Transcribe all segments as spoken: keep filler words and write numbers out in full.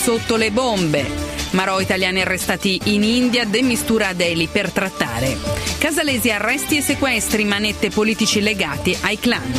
sotto le bombe. Marò italiani arrestati in India, demistura a Delhi per trattare. Casalesi arresti e sequestri, manette politici legati ai clan.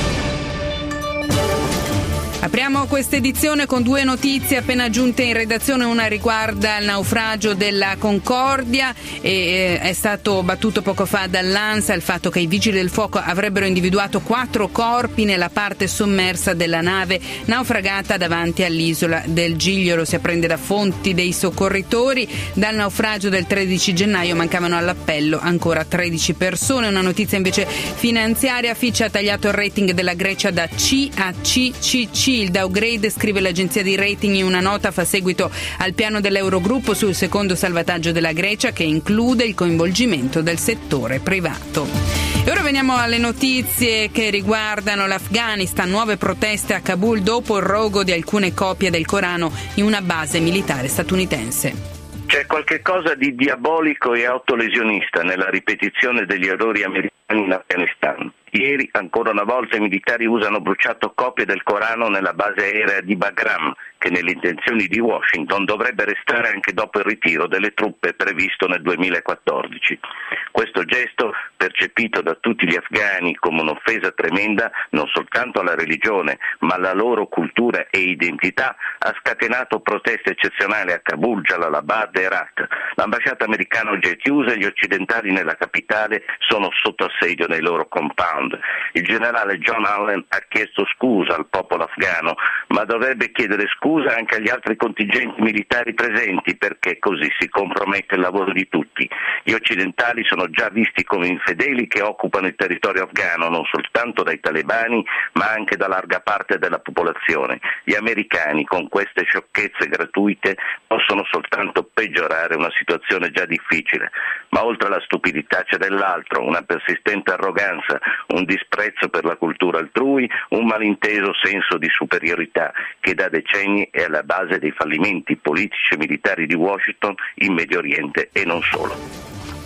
Apriamo questa edizione con due notizie appena giunte in redazione. Una riguarda il naufragio della Concordia e è stato battuto poco fa dall'ANSA il fatto che i vigili del fuoco avrebbero individuato quattro corpi nella parte sommersa della nave naufragata davanti all'isola del Giglio. Lo si apprende da fonti dei soccorritori. Dal naufragio del tredici gennaio mancavano all'appello ancora tredici persone. Una notizia invece finanziaria: Fitch ha tagliato il rating della Grecia da C a C C C. Il downgrade, scrive l'agenzia di rating in una nota, fa seguito al piano dell'Eurogruppo sul secondo salvataggio della Grecia, che include il coinvolgimento del settore privato. E ora veniamo alle notizie che riguardano l'Afghanistan. Nuove proteste a Kabul dopo il rogo di alcune copie del Corano in una base militare statunitense. C'è qualche cosa di diabolico e autolesionista nella ripetizione degli errori americani in Afghanistan. Ieri, ancora una volta, i militari U S A hanno bruciato copie del Corano nella base aerea di Bagram, che nelle intenzioni di Washington dovrebbe restare anche dopo il ritiro delle truppe previsto nel duemilaquattordici. Questo gesto, percepito da tutti gli afghani come un'offesa tremenda non soltanto alla religione, ma alla loro cultura e identità, ha scatenato proteste eccezionali a Kabul, Jalalabad e Herat. L'ambasciata americana oggi è chiusa e gli occidentali nella capitale sono sotto assedio nei loro compound. Il generale John Allen ha chiesto scusa al popolo afghano, ma dovrebbe chiedere scusa anche agli altri contingenti militari presenti, perché così si compromette il lavoro di tutti. Gli occidentali sono già visti come infedeli che occupano il territorio afghano non soltanto dai talebani, ma anche da larga parte della popolazione. Gli americani con queste sciocchezze gratuite possono soltanto peggiorare una situazione già difficile. Ma oltre alla stupidità c'è dell'altro, una persistente arroganza, un disprezzo per la cultura altrui, un malinteso senso di superiorità che da decenni è alla base dei fallimenti politici e militari di Washington in Medio Oriente e non solo.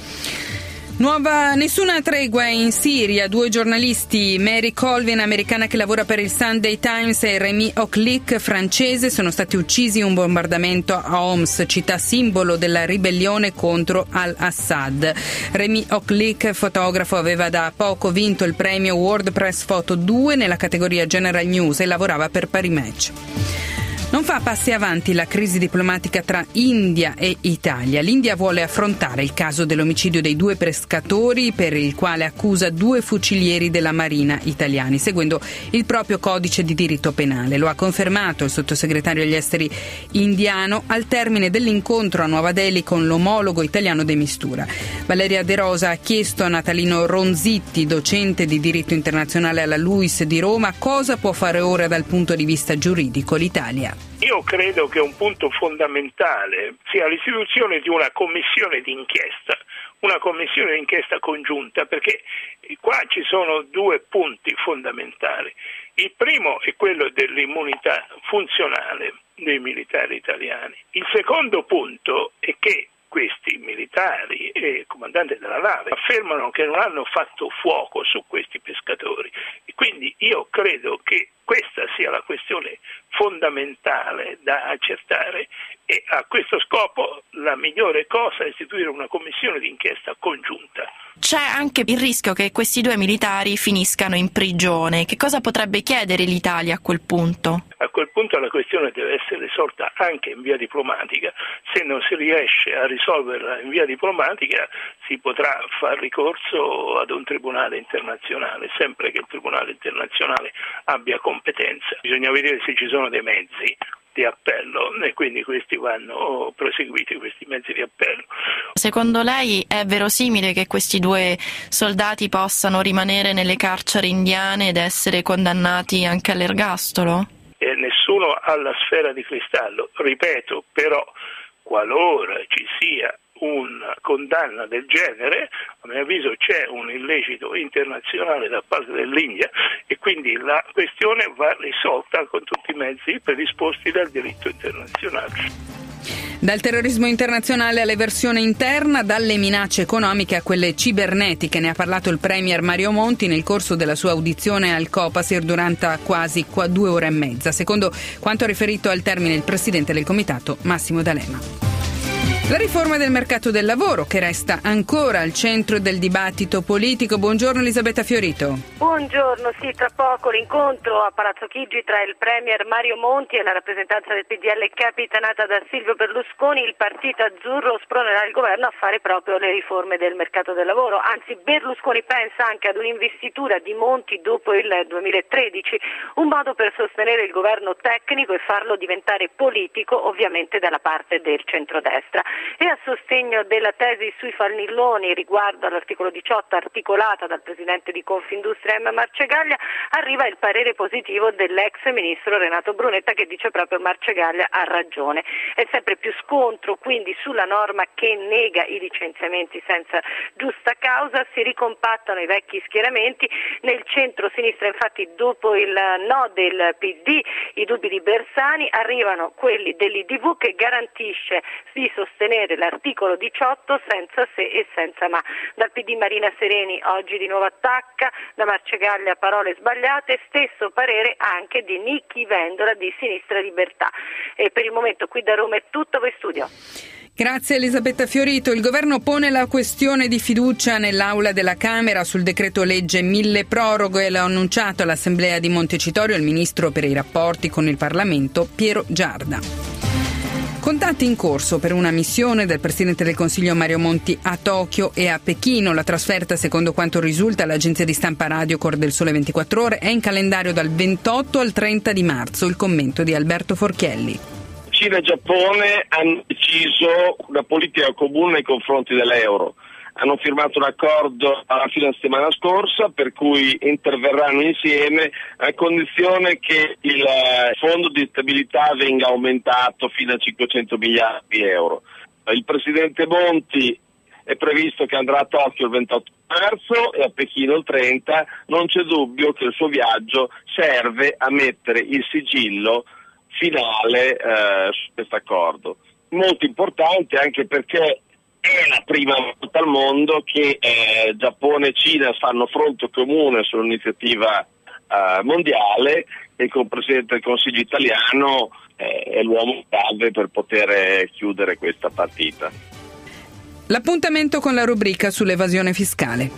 Nuova nessuna tregua in Siria. Due giornalisti, Mary Colvin, americana che lavora per il Sunday Times, e Rémi Hochlik, francese, sono stati uccisi in un bombardamento a Homs, città simbolo della ribellione contro al-Assad. Rémi Hochlik, fotografo, aveva da poco vinto il premio World Press Photo due nella categoria General News e lavorava per Paris Match. Non fa passi avanti la crisi diplomatica tra India e Italia. L'India vuole affrontare il caso dell'omicidio dei due pescatori, per il quale accusa due fucilieri della Marina italiani, seguendo il proprio codice di diritto penale. Lo ha confermato il sottosegretario agli esteri indiano al termine dell'incontro a Nuova Delhi con l'omologo italiano de Mistura. Valeria De Rosa ha chiesto a Natalino Ronzitti, docente di diritto internazionale alla LUISS di Roma, cosa può fare ora dal punto di vista giuridico l'Italia. Io credo che un punto fondamentale sia l'istituzione di una commissione d'inchiesta, una commissione d'inchiesta congiunta, perché qua ci sono due punti fondamentali. Il primo è quello dell'immunità funzionale dei militari italiani. Il secondo punto è che questi militari e il comandante della nave affermano che non hanno fatto fuoco su questi pescatori, e quindi io credo che questa sia la questione fondamentale da accertare, e a questo scopo la migliore cosa è istituire una commissione d'inchiesta congiunta. C'è anche il rischio che questi due militari finiscano in prigione. Che cosa potrebbe chiedere l'Italia a quel punto? A quel punto la questione deve essere risolta anche in via diplomatica. Se non si riesce a risolverla in via diplomatica, si potrà far ricorso ad un tribunale internazionale, sempre che il tribunale internazionale abbia competenza. Bisogna vedere se ci sono dei mezzi di appello e quindi questi vanno proseguiti, questi mezzi di appello. Secondo lei è verosimile che questi due soldati possano rimanere nelle carceri indiane ed essere condannati anche all'ergastolo? E nessuno ha la sfera di cristallo, ripeto, però qualora ci sia una condanna del genere, a mio avviso c'è un illecito internazionale da parte dell'India e quindi la questione va risolta con tutti i mezzi predisposti dal diritto internazionale. Dal terrorismo internazionale all'eversione interna, dalle minacce economiche a quelle cibernetiche, ne ha parlato il premier Mario Monti nel corso della sua audizione al Copasir durante quasi due ore e mezza, secondo quanto ha riferito al termine il presidente del comitato Massimo D'Alema. La riforma del mercato del lavoro, che resta ancora al centro del dibattito politico. Buongiorno Elisabetta Fiorito. Buongiorno, sì, tra poco l'incontro a Palazzo Chigi tra il premier Mario Monti e la rappresentanza del P D L capitanata da Silvio Berlusconi. Il partito azzurro spronerà il governo a fare proprio le riforme del mercato del lavoro, anzi Berlusconi pensa anche ad un'investitura di Monti dopo il duemilatredici, un modo per sostenere il governo tecnico e farlo diventare politico, ovviamente dalla parte del centrodestra. E a sostegno della tesi sui fannilloni riguardo all'articolo diciotto articolata dal presidente di Confindustria M. Marcegaglia arriva il parere positivo dell'ex ministro Renato Brunetta, che dice proprio Marcegaglia ha ragione. È sempre più scontro quindi sulla norma che nega i licenziamenti senza giusta causa, si ricompattano i vecchi schieramenti. Nel centro-sinistra infatti dopo il no del P D, i dubbi di Bersani, arrivano quelli dell'I D V che garantisce di sostenere l'articolo diciotto senza se e senza ma. Dal P D Marina Sereni oggi di nuovo attacca, da Marcegaglia parole sbagliate, stesso parere anche di Nichi Vendola di Sinistra Libertà. E per il momento qui da Roma è tutto, voi studio. Grazie Elisabetta Fiorito. Il governo pone la questione di fiducia nell'aula della Camera sul decreto legge mille proroghe, l'ha annunciato all'Assemblea di Montecitorio il ministro per i rapporti con il Parlamento Piero Giarda. Contatti in corso per una missione del Presidente del Consiglio Mario Monti a Tokyo e a Pechino. La trasferta, secondo quanto risulta all'agenzia di stampa Radio Cor del Sole ventiquattro Ore, è in calendario dal ventotto al trenta di marzo. Il commento di Alberto Forchielli. Cina e Giappone hanno deciso una politica comune nei confronti dell'euro. Hanno firmato un accordo alla fine della settimana scorsa per cui interverranno insieme a condizione che il fondo di stabilità venga aumentato fino a cinquecento miliardi di euro. Il presidente Monti è previsto che andrà a Tokyo il ventotto marzo e a Pechino il trenta. Non c'è dubbio che il suo viaggio serve a mettere il sigillo finale eh, su questo accordo. Molto importante anche perché è la prima volta al mondo che eh, Giappone e Cina fanno fronte comune sull'iniziativa eh, mondiale e con il Presidente del Consiglio italiano eh, è l'uomo chiave per poter chiudere questa partita. L'appuntamento con la rubrica sull'evasione fiscale.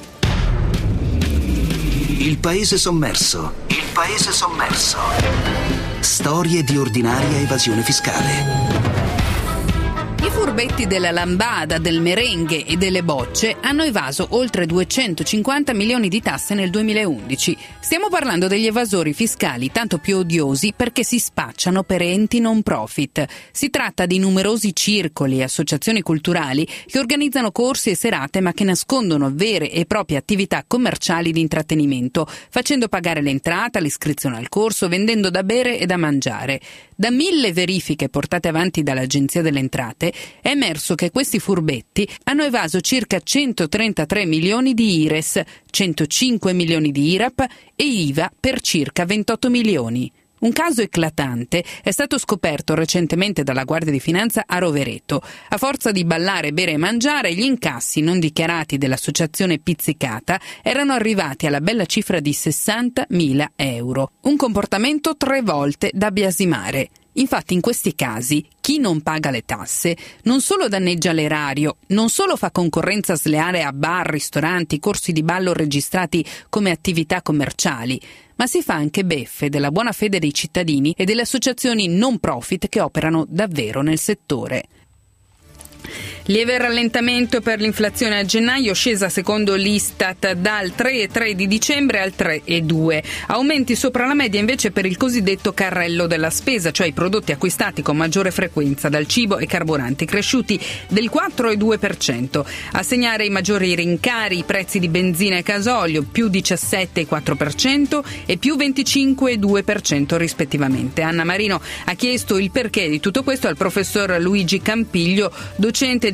Il paese sommerso. Il paese sommerso. Storie di ordinaria evasione fiscale. I furbetti della lambada, del merengue e delle bocce hanno evaso oltre duecentocinquanta milioni di tasse nel duemilaundici. Stiamo parlando degli evasori fiscali tanto più odiosi perché si spacciano per enti non profit. Si tratta di numerosi circoli e associazioni culturali che organizzano corsi e serate ma che nascondono vere e proprie attività commerciali di intrattenimento, facendo pagare l'entrata, l'iscrizione al corso, vendendo da bere e da mangiare. Da mille verifiche portate avanti dall'Agenzia delle Entrate è emerso che questi furbetti hanno evaso circa centotrentatré milioni di I R E S, centocinque milioni di I R A P e I V A per circa ventotto milioni. Un caso eclatante è stato scoperto recentemente dalla Guardia di Finanza a Rovereto. A forza di ballare, bere e mangiare, gli incassi non dichiarati dell'associazione Pizzicata erano arrivati alla bella cifra di sessantamila euro. Un comportamento tre volte da biasimare. Infatti in questi casi chi non paga le tasse non solo danneggia l'erario, non solo fa concorrenza sleale a bar, ristoranti, corsi di ballo registrati come attività commerciali, ma si fa anche beffe della buona fede dei cittadini e delle associazioni non profit che operano davvero nel settore. Lieve rallentamento per l'inflazione a gennaio, scesa secondo l'Istat dal tre virgola tre di dicembre al tre virgola due. Aumenti sopra la media invece per il cosiddetto carrello della spesa, cioè i prodotti acquistati con maggiore frequenza, dal cibo ai carburanti, cresciuti del quattro virgola due per cento. A segnare i maggiori rincari i prezzi di benzina e gasolio, più diciassette virgola quattro per cento e più venticinque virgola due per cento rispettivamente. Anna Marino ha chiesto il perché di tutto questo al professor Luigi Campiglio, docente di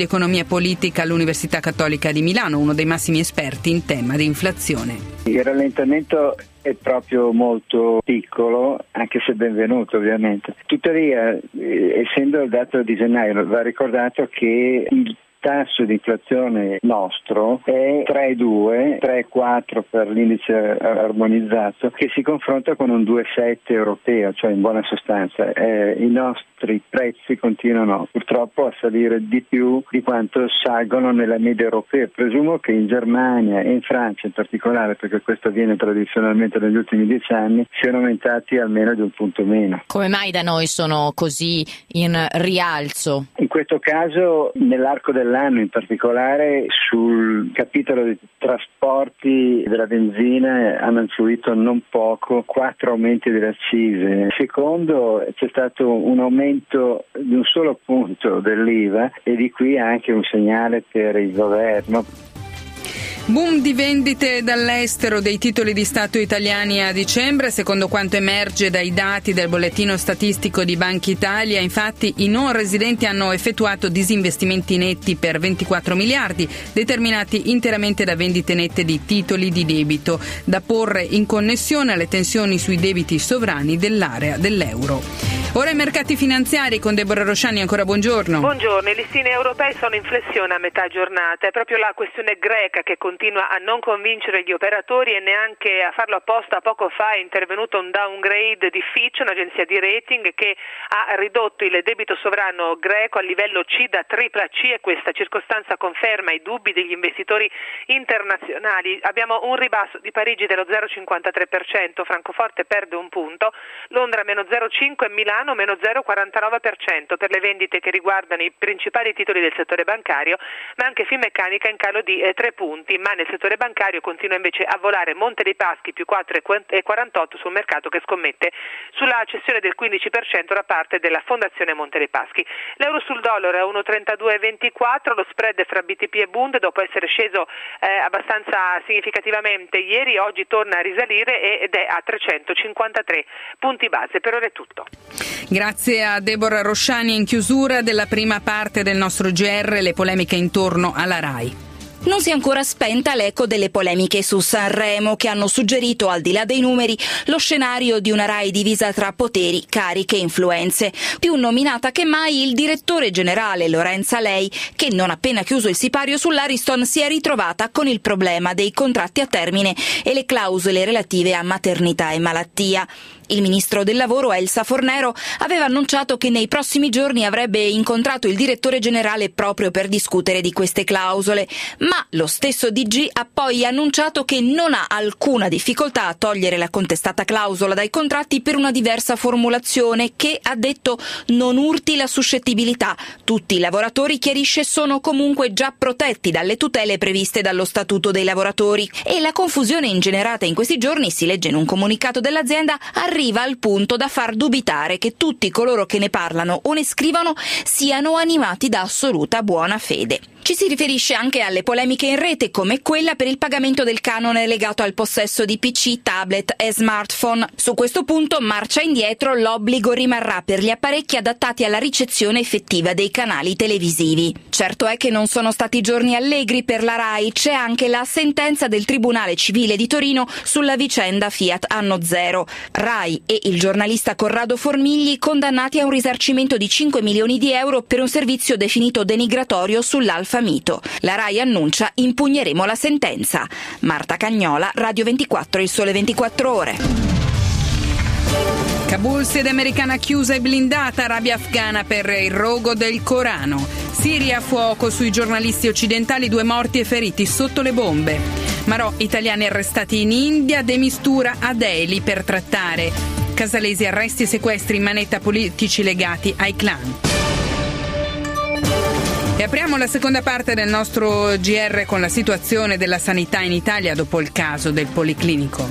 di economia politica all'Università Cattolica di Milano, uno dei massimi esperti in tema di inflazione. Il rallentamento è proprio molto piccolo, anche se benvenuto ovviamente. Tuttavia, eh, essendo il dato di gennaio, va ricordato che il tasso di inflazione nostro è tre virgola due, tre virgola quattro per l'indice armonizzato, che si confronta con un due virgola sette europeo, cioè in buona sostanza eh, i nostri prezzi continuano purtroppo a salire di più di quanto salgono nella media europea. Presumo che in Germania e in Francia in particolare, perché questo avviene tradizionalmente negli ultimi dieci anni, siano aumentati almeno di un punto meno. Come mai da noi sono così in rialzo? In questo caso, nell'arco dell'anno in particolare, sul capitolo dei trasporti della benzina hanno influito non poco quattro aumenti delle accise. Secondo, c'è stato un aumento di un solo punto dell'I V A e di qui anche un segnale per il governo. Boom di vendite dall'estero dei titoli di Stato italiani a dicembre, secondo quanto emerge dai dati del bollettino statistico di Banca Italia. Infatti i non residenti hanno effettuato disinvestimenti netti per ventiquattro miliardi, determinati interamente da vendite nette di titoli di debito, da porre in connessione alle tensioni sui debiti sovrani dell'area dell'euro. Ora i mercati finanziari con Deborah Rosciani, ancora buongiorno. Buongiorno, i listini europei sono in flessione a metà giornata, è proprio la questione greca che continua a non convincere gli operatori e neanche a farlo apposta. Poco fa è intervenuto un downgrade di Fitch, un'agenzia di rating, che ha ridotto il debito sovrano greco a livello C da tripla C e questa circostanza conferma i dubbi degli investitori internazionali. Abbiamo un ribasso di Parigi dello zero virgola cinquantatré per cento, Francoforte perde un punto, Londra meno zero virgola cinque e Milano meno zero virgola quarantanove per cento per le vendite che riguardano i principali titoli del settore bancario, ma anche Finmeccanica in calo di tre punti, ma nel settore bancario continua invece a volare Monte dei Paschi più quattro virgola quarantotto sul mercato che scommette sulla cessione del quindici per cento da parte della Fondazione Monte dei Paschi. L'euro sul dollaro è a uno virgola trentadue ventiquattro, lo spread fra B T P e Bund dopo essere sceso eh, abbastanza significativamente ieri, oggi torna a risalire ed è a trecentocinquantatré punti base. Per ora è tutto. Grazie a Deborah Rosciani. In chiusura della prima parte del nostro G R, le polemiche intorno alla RAI. Non si è ancora spenta l'eco delle polemiche su Sanremo, che hanno suggerito, al di là dei numeri, lo scenario di una RAI divisa tra poteri, cariche e influenze. Più nominata che mai il direttore generale Lorenza Lei, che non appena chiuso il sipario sull'Ariston si è ritrovata con il problema dei contratti a termine e le clausole relative a maternità e malattia. Il ministro del lavoro Elsa Fornero aveva annunciato che nei prossimi giorni avrebbe incontrato il direttore generale proprio per discutere di queste clausole, ma lo stesso D G ha poi annunciato che non ha alcuna difficoltà a togliere la contestata clausola dai contratti per una diversa formulazione che, ha detto, non urti la suscettibilità. Tutti i lavoratori, chiarisce, sono comunque già protetti dalle tutele previste dallo Statuto dei lavoratori. E la confusione ingenerata in questi giorni, si legge in un comunicato dell'azienda, arriva al punto da far dubitare che tutti coloro che ne parlano o ne scrivono siano animati da assoluta buona fede. Ci si riferisce anche alle polemiche in rete, come quella per il pagamento del canone legato al possesso di P C, tablet e smartphone. Su questo punto, marcia indietro, l'obbligo rimarrà per gli apparecchi adattati alla ricezione effettiva dei canali televisivi. Certo è che non sono stati giorni allegri per la RAI, c'è anche la sentenza del Tribunale Civile di Torino sulla vicenda Fiat Anno Zero. RAI e il giornalista Corrado Formigli condannati a un risarcimento di cinque milioni di euro per un servizio definito denigratorio sull'Alfa Mito. La RAI annuncia: impugneremo la sentenza. Marta Cagnola, Radio ventiquattro, Il Sole ventiquattro Ore. Kabul, sede americana chiusa e blindata, rabbia afghana per il rogo del Corano. Siria, fuoco sui giornalisti occidentali, due morti e feriti sotto le bombe. Marò, italiani arrestati in India, demistura a Delhi per trattare. Casalesi, arresti e sequestri in manetta, politici legati ai clan. E apriamo la seconda parte del nostro G R con la situazione della sanità in Italia dopo il caso del Policlinico.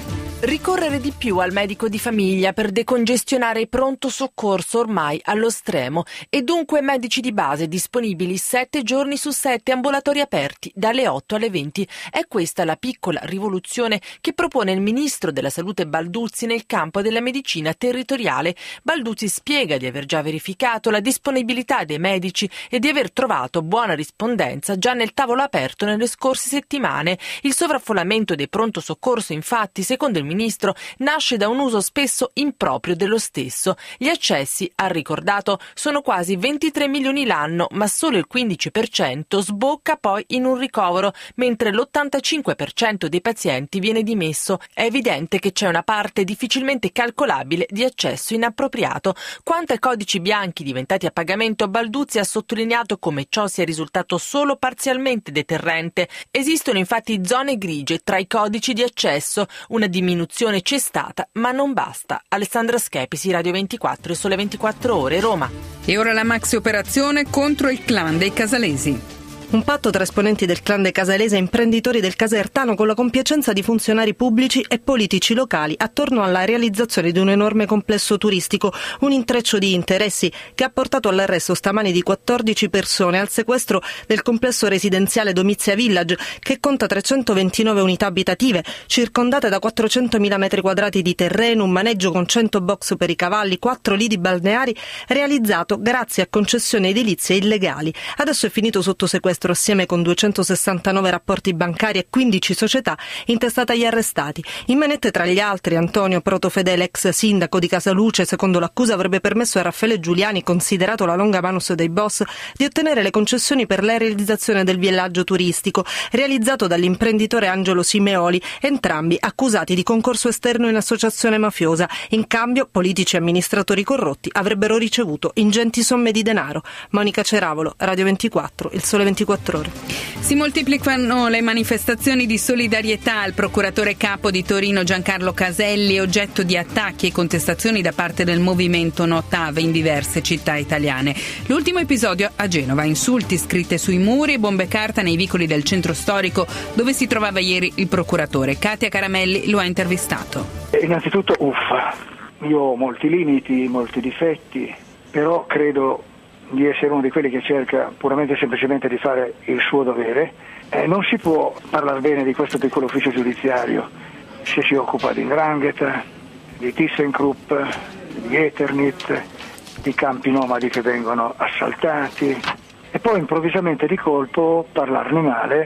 Ricorrere di più al medico di famiglia per decongestionare il pronto soccorso ormai allo stremo e dunque medici di base disponibili sette giorni su sette, ambulatori aperti dalle otto alle venti. È questa la piccola rivoluzione che propone il ministro della Salute Balduzzi nel campo della medicina territoriale. Balduzzi spiega di aver già verificato la disponibilità dei medici e di aver trovato buona rispondenza già nel tavolo aperto nelle scorse settimane. Il sovraffollamento dei pronto soccorso, infatti, secondo il ministro, nasce da un uso spesso improprio dello stesso. Gli accessi, ha ricordato, sono quasi ventitré milioni l'anno, ma solo il quindici per cento sbocca poi in un ricovero, mentre l'ottantacinque per cento dei pazienti viene dimesso. È evidente che c'è una parte difficilmente calcolabile di accesso inappropriato. Quanto ai codici bianchi diventati a pagamento, Balduzzi ha sottolineato come ciò sia risultato solo parzialmente deterrente. Esistono infatti zone grigie tra i codici di accesso, una diminuzione c'è stata, ma non basta. Alessandra Schepisi, Radio ventiquattro e Sole ventiquattro Ore, Roma. E ora la maxi operazione contro il clan dei Casalesi. Un patto tra esponenti del clan dei Casalesi e imprenditori del Casertano con la compiacenza di funzionari pubblici e politici locali attorno alla realizzazione di un enorme complesso turistico, un intreccio di interessi che ha portato all'arresto stamani di quattordici persone, al sequestro del complesso residenziale Domizia Village, che conta trecentoventinove unità abitative, circondate da quattrocentomila metri quadrati di terreno, un maneggio con cento box per i cavalli, quattro lidi balneari, realizzato grazie a concessioni edilizie illegali. Adesso è finito sotto sequestro assieme con duecentosessantanove rapporti bancari e quindici società intestate agli arrestati. In manette tra gli altri Antonio Protofedele, ex sindaco di Casaluce, secondo l'accusa avrebbe permesso a Raffaele Giuliani, considerato la longa manus dei boss, di ottenere le concessioni per la realizzazione del villaggio turistico realizzato dall'imprenditore Angelo Simeoli, entrambi accusati di concorso esterno in associazione mafiosa. In cambio, politici e amministratori corrotti avrebbero ricevuto ingenti somme di denaro. Monica Ceravolo, Radio ventiquattro, Il Sole ventiquattro Ore. Si moltiplicano le manifestazioni di solidarietà al procuratore capo di Torino Giancarlo Caselli, oggetto di attacchi e contestazioni da parte del movimento No TAV in diverse città italiane. L'ultimo episodio a Genova, insulti scritte sui muri e bombe carta nei vicoli del centro storico dove si trovava ieri il procuratore. Katia Caramelli lo ha intervistato. Innanzitutto uffa, io ho molti limiti, molti difetti, però credo di essere uno di quelli che cerca puramente e semplicemente di fare il suo dovere. Eh, non si può parlare bene di questo piccolo ufficio giudiziario se si occupa di 'ndrangheta, di ThyssenKrupp, di Eternit, di campi nomadi che vengono assaltati e poi improvvisamente di colpo parlarne male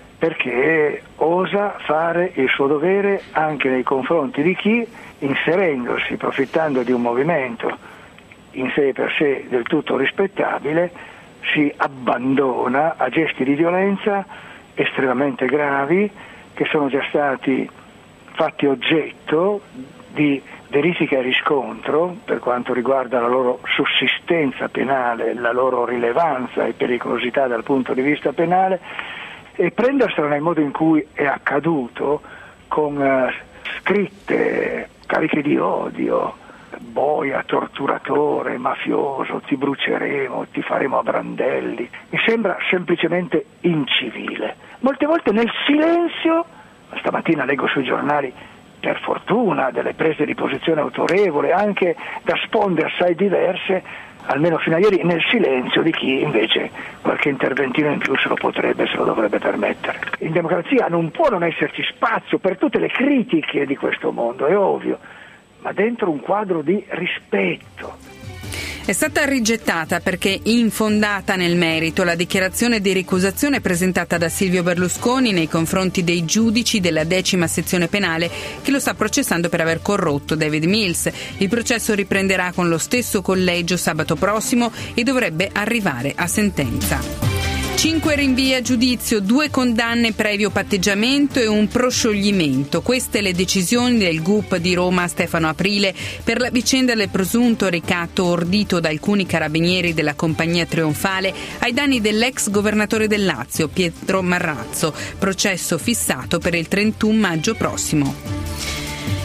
perché osa fare il suo dovere anche nei confronti di chi, inserendosi, profittando di un movimento in sé per sé del tutto rispettabile, si abbandona a gesti di violenza estremamente gravi che sono già stati fatti oggetto di verifica e riscontro per quanto riguarda la loro sussistenza penale, la loro rilevanza e pericolosità dal punto di vista penale, e prendersela nel modo in cui è accaduto con uh, scritte cariche di odio, boia, torturatore, mafioso, ti bruceremo, ti faremo a brandelli, mi sembra semplicemente incivile. Molte volte nel silenzio, stamattina leggo sui giornali, per fortuna, delle prese di posizione autorevole, anche da sponde assai diverse, almeno fino a ieri, nel silenzio di chi invece qualche interventino in più se lo potrebbe, se lo dovrebbe permettere. In democrazia non può non esserci spazio per tutte le critiche di questo mondo, è ovvio, ma dentro un quadro di rispetto. È stata rigettata perché infondata nel merito la dichiarazione di ricusazione presentata da Silvio Berlusconi nei confronti dei giudici della decima sezione penale che lo sta processando per aver corrotto David Mills. Il processo riprenderà con lo stesso collegio sabato prossimo e dovrebbe arrivare a sentenza. Cinque rinvii a giudizio, due condanne previo patteggiamento e un proscioglimento. Queste le decisioni del G U P di Roma Stefano Aprile per la vicenda del presunto ricatto ordito da alcuni carabinieri della compagnia trionfale ai danni dell'ex governatore del Lazio, Pietro Marrazzo. Processo fissato per il trentuno maggio prossimo.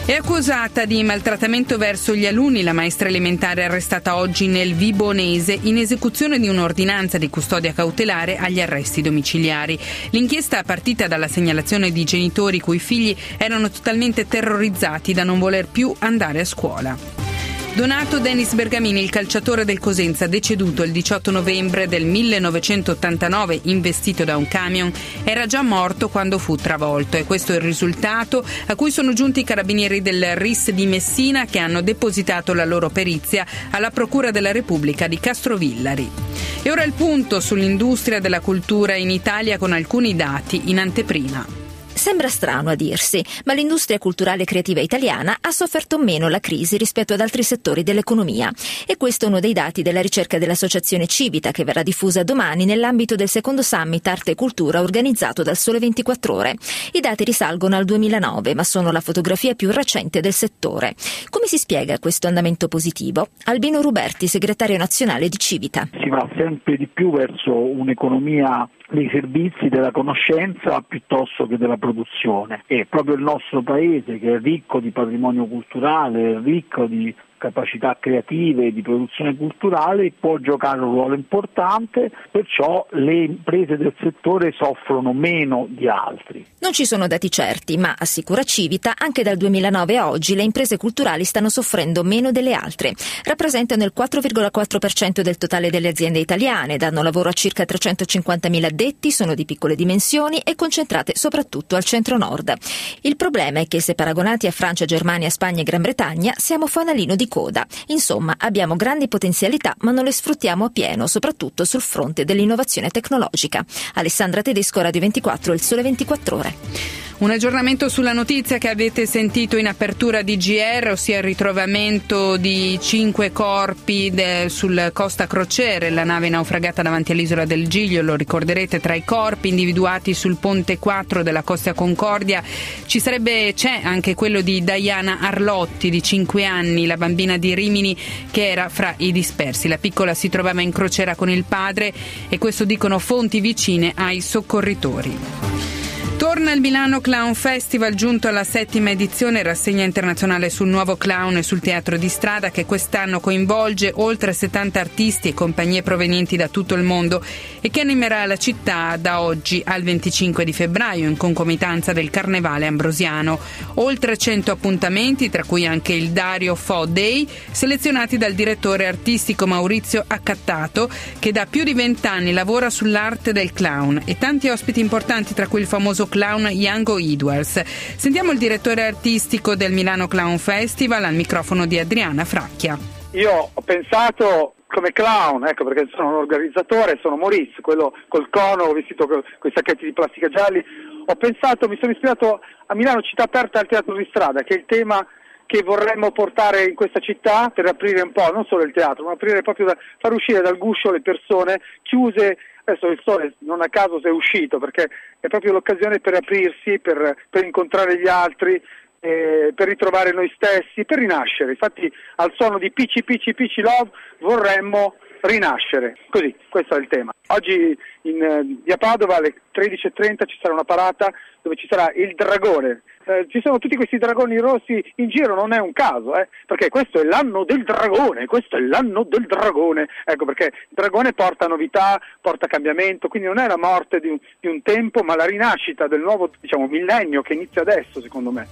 È accusata di maltrattamento verso gli alunni la maestra elementare arrestata oggi nel Vibonese in esecuzione di un'ordinanza di custodia cautelare agli arresti domiciliari. L'inchiesta partita dalla segnalazione di genitori cui i figli erano totalmente terrorizzati da non voler più andare a scuola. Donato Denis Bergamini, il calciatore del Cosenza, deceduto il diciotto novembre del millenovecentottantanove investito da un camion, era già morto quando fu travolto e questo è il risultato a cui sono giunti i carabinieri del R I S di Messina, che hanno depositato la loro perizia alla Procura della Repubblica di Castrovillari. E ora il punto sull'industria della cultura in Italia con alcuni dati in anteprima. Sembra strano a dirsi, ma l'industria culturale e creativa italiana ha sofferto meno la crisi rispetto ad altri settori dell'economia. E questo è uno dei dati della ricerca dell'associazione Civita, che verrà diffusa domani nell'ambito del secondo Summit Arte e Cultura organizzato dal Sole ventiquattro Ore. I dati risalgono al duemilanove, ma sono la fotografia più recente del settore. Come si spiega questo andamento positivo? Albino Ruberti, segretario nazionale di Civita. Si va sempre di più verso un'economia dei servizi, della conoscenza piuttosto che della produzione, e proprio il nostro paese, che è ricco di patrimonio culturale, ricco di capacità creative e di produzione culturale, può giocare un ruolo importante, perciò le imprese del settore soffrono meno di altri. Non ci sono dati certi, ma assicura Civita, anche dal duemilanove a oggi le imprese culturali stanno soffrendo meno delle altre. Rappresentano il quattro virgola quattro per cento del totale delle aziende italiane, danno lavoro a circa trecentocinquantamila addetti, sono di piccole dimensioni e concentrate soprattutto al centro-nord. Il problema è che se paragonati a Francia, Germania, Spagna e Gran Bretagna siamo fanalino di coda. Insomma, abbiamo grandi potenzialità, ma non le sfruttiamo a pieno, soprattutto sul fronte dell'innovazione tecnologica. Alessandra Tedesco, Radio ventiquattro, Il Sole ventiquattro Ore. Un aggiornamento sulla notizia che avete sentito in apertura di G R, ossia il ritrovamento di cinque corpi de, sul Costa Crociere, la nave naufragata davanti all'isola del Giglio. Lo ricorderete, tra i corpi individuati sul ponte quattro della Costa Concordia ci sarebbe c'è anche quello di Diana Arlotti, di cinque anni, la bambina di Rimini che era fra i dispersi. La piccola si trovava in crociera con il padre e questo dicono fonti vicine ai soccorritori. Torna il Milano Clown Festival, giunto alla settima edizione, rassegna internazionale sul nuovo clown e sul teatro di strada, che quest'anno coinvolge oltre settanta artisti e compagnie provenienti da tutto il mondo e che animerà la città da oggi al venticinque di febbraio in concomitanza del Carnevale Ambrosiano. Oltre cento appuntamenti, tra cui anche il Dario Fo Day, selezionati dal direttore artistico Maurizio Accattato, che da più di vent'anni lavora sull'arte del clown, e tanti ospiti importanti, tra cui il famoso clown Yango Edwards. Sentiamo il direttore artistico del Milano Clown Festival al microfono di Adriana Fracchia. Io ho pensato come clown, ecco, perché sono un organizzatore, sono Maurice, quello col cono vestito con i sacchetti di plastica gialli. Ho pensato, mi sono ispirato a Milano città aperta al teatro di strada, che è il tema che vorremmo portare in questa città per aprire un po', non solo il teatro, ma aprire proprio, da, far uscire dal guscio le persone chiuse. Adesso il sole non a caso si è uscito, perché è proprio l'occasione per aprirsi, per, per incontrare gli altri, eh, per ritrovare noi stessi, per rinascere. Infatti al suono di Picci Picci Picci Love vorremmo rinascere. Così, questo è il tema. Oggi in eh, via Padova alle tredici e trenta ci sarà una parata dove ci sarà il dragone. Eh, ci sono tutti questi dragoni rossi in giro, non è un caso, eh, perché questo è l'anno del dragone, questo è l'anno del dragone, ecco perché il dragone porta novità, porta cambiamento, quindi non è la morte di un, di un tempo, ma la rinascita del nuovo, diciamo, millennio che inizia adesso, secondo me.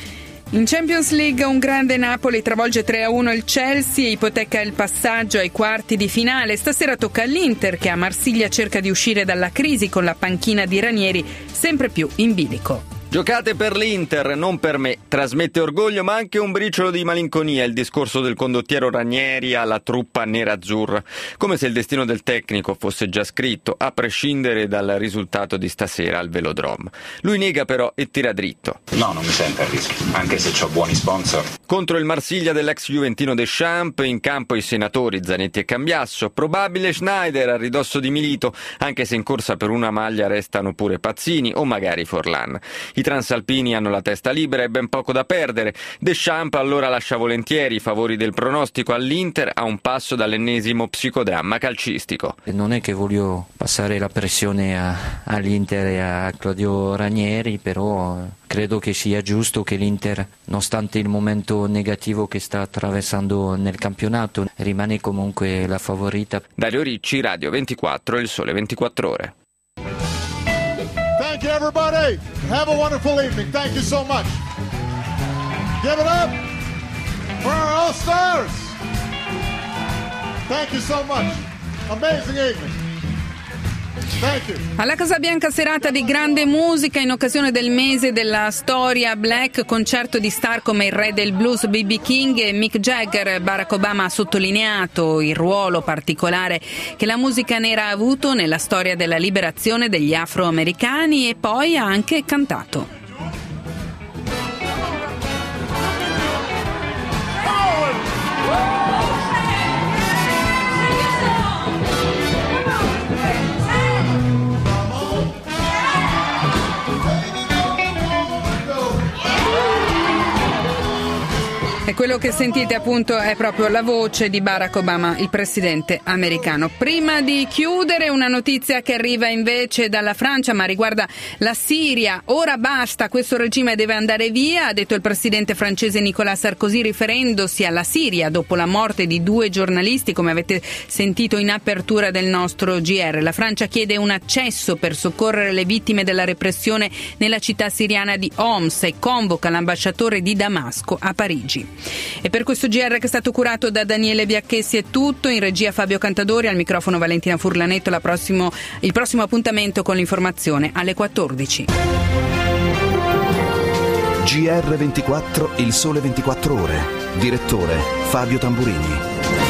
In Champions League un grande Napoli travolge tre a uno il Chelsea e ipoteca il passaggio ai quarti di finale. Stasera tocca all'Inter, che a Marsiglia cerca di uscire dalla crisi con la panchina di Ranieri sempre più in bilico. Giocate per l'Inter, non per me. Trasmette orgoglio ma anche un briciolo di malinconia il discorso del condottiero Ranieri alla truppa nerazzurra, come se il destino del tecnico fosse già scritto, a prescindere dal risultato di stasera al Velodrome. Lui nega però e tira dritto. No, non mi sento a rischio, anche se ho buoni sponsor. Contro il Marsiglia dell'ex juventino Deschamps, in campo i senatori Zanetti e Cambiasso, probabile Schneider a ridosso di Milito, anche se in corsa per una maglia restano pure Pazzini o magari Forlan. I transalpini hanno la testa libera e ben poco da perdere. Deschamps allora lascia volentieri i favori del pronostico all'Inter a un passo dall'ennesimo psicodramma calcistico. Non è che voglio passare la pressione a, all'Inter e a Claudio Ranieri, però credo che sia giusto che l'Inter, nonostante il momento negativo che sta attraversando nel campionato, rimane comunque la favorita. Dario Ricci, Radio ventiquattro, Il Sole ventiquattro Ore. Thank you everybody. Have a wonderful evening. Thank you so much. Give it up for our All-Stars. Thank you so much. Amazing evening. Alla Casa Bianca serata di grande musica in occasione del mese della storia black, concerto di star come il re del blues B B King e Mick Jagger. Barack Obama ha sottolineato il ruolo particolare che la musica nera ha avuto nella storia della liberazione degli afroamericani e poi ha anche cantato. E quello che sentite appunto è proprio la voce di Barack Obama, il presidente americano. Prima di chiudere, una notizia che arriva invece dalla Francia, ma riguarda la Siria. Ora basta, questo regime deve andare via, ha detto il presidente francese Nicolas Sarkozy, riferendosi alla Siria dopo la morte di due giornalisti, come avete sentito in apertura del nostro G R. La Francia chiede un accesso per soccorrere le vittime della repressione nella città siriana di Homs e convoca l'ambasciatore di Damasco a Parigi. E per questo G R che è stato curato da Daniele Biacchessi è tutto, in regia Fabio Cantadori, al microfono Valentina Furlanetto. La prossimo, il prossimo appuntamento con l'informazione alle quattordici. G R ventiquattro, Il Sole ventiquattro Ore. Direttore Fabio Tamburini.